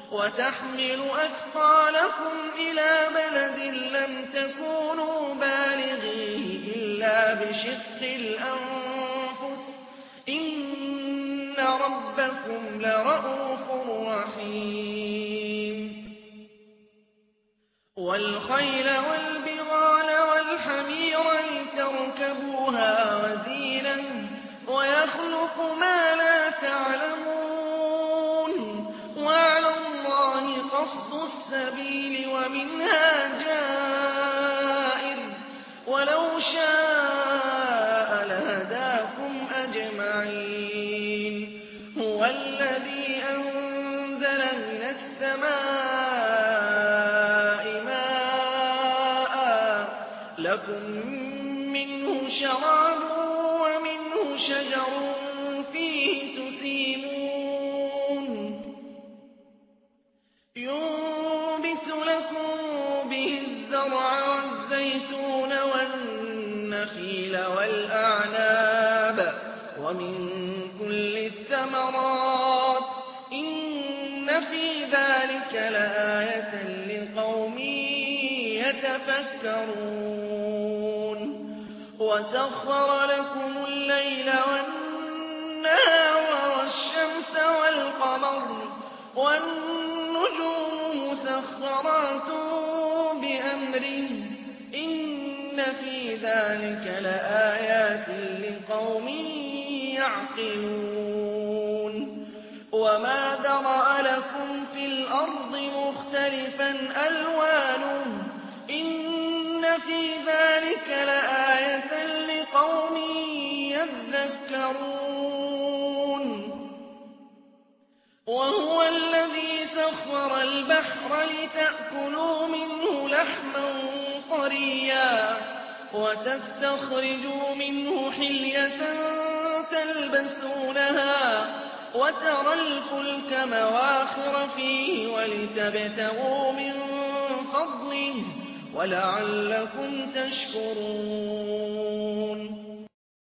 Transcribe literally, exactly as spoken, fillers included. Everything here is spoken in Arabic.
وتحمل أثقالكم إلى بلد لم تكونوا بالغيه إلا بشق الأنفس إن ربكم لرءوف رحيم والخيل والبغال والحمير لتركبوها وزينا ويخلق ما لا تعلمون وعلى الله قصد السبيل ومنها جائر ولو شاء لهداكم أجمعين هو الذي أنزل من السماء ماء لكم منه شراب ومنه شجر فيه تسيمون ينبت لكم به الزرع والزيتون والنخيل والأعناب ومن كل الثمرات إن في ذلك لآية لقوم يتفكرون وسخر لكم الليل والنهار والشمس والقمر والنجوم مسخرات بأمره إن في ذلك لآيات لقوم يعقلون وما ذرأ لكم في الأرض مختلفا ألوانه إن في ذلك لآية لقوم يذكرون وهو الذي سخر البحر لتأكلوا منه لحما طريا وتستخرجوا منه حلية تلبسونها وترى الفلك مواخر فيه ولتبتغوا من فضله ولعلكم تشكرون